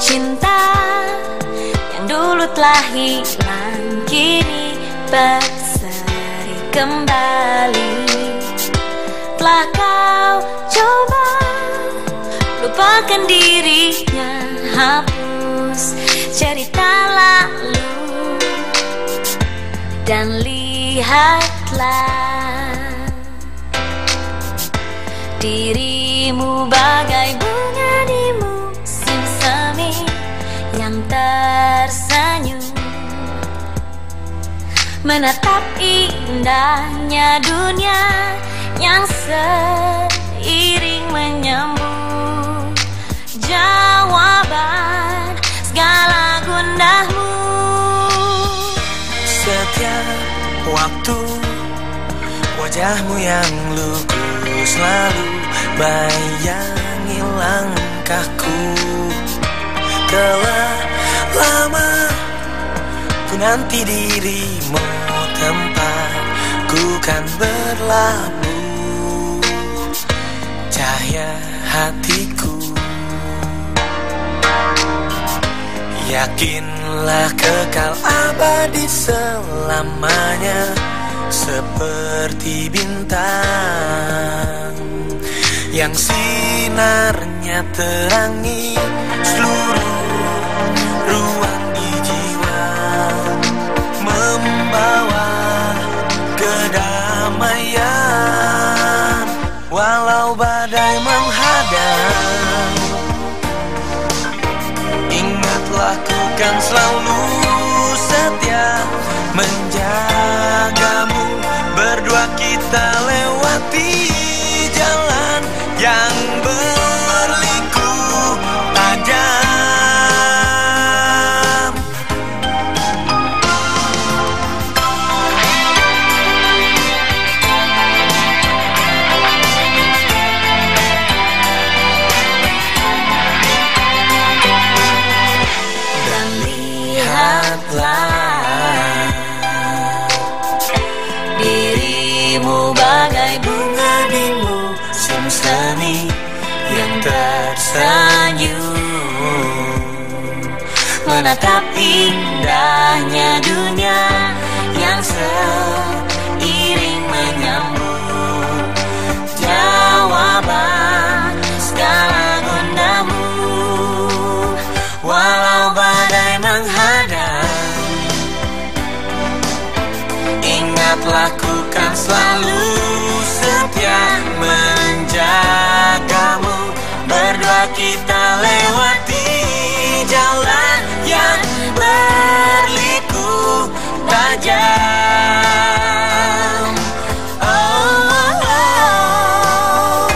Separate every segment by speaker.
Speaker 1: cinta yang dulu telah hilang kini berseri kembali. Telah kau coba lupakan dirinya, hapus cerita lalu dan lihatlah dirimu bagai bunga di musim semi yang tersenyum menatap indahnya dunia yang seiring menyambut jawaban segala gundamu.
Speaker 2: Setiap waktu wajahmu yang lugu selalu bayangi langkahku. Telah lama ku nanti dirimu, tempatku kan berlabuh cahaya hatiku. Yakinlah kekal abadi selamanya, seperti bintang yang sinarnya terangi seluruh ruang di jiwa, membawa kedamaian walau badai menghadang. Ingatlah ku kan selalu setia menjagamu, berdua kita lewati jalan yang berliku tajam. Dan lihatlah dirimu bagai bunga di musim semi yang tersenyum menatap indahnya dunia yang seiring menyambut jawaban segala gundamu walau badai menghadang. Ingatlah ku kan selalu setia menjagamu, berdua kita lewati jalan yang berliku tajam. Oh, oh, oh.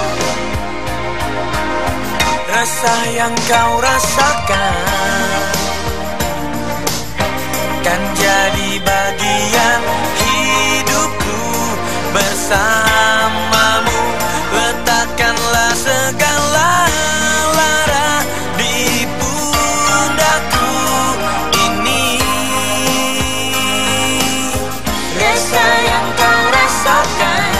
Speaker 2: Resah yang kau rasakan kan jadi bagian hidupku bersamamu. Letakkanlah segala lara di pundakku ini. Rasa yang kau rasakan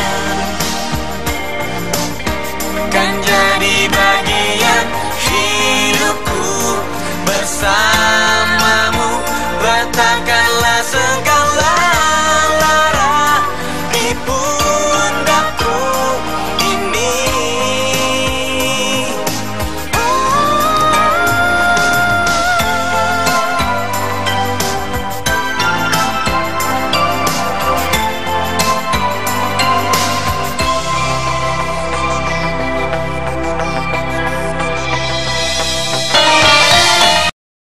Speaker 2: kan jadi bagian hidupku bersamamu.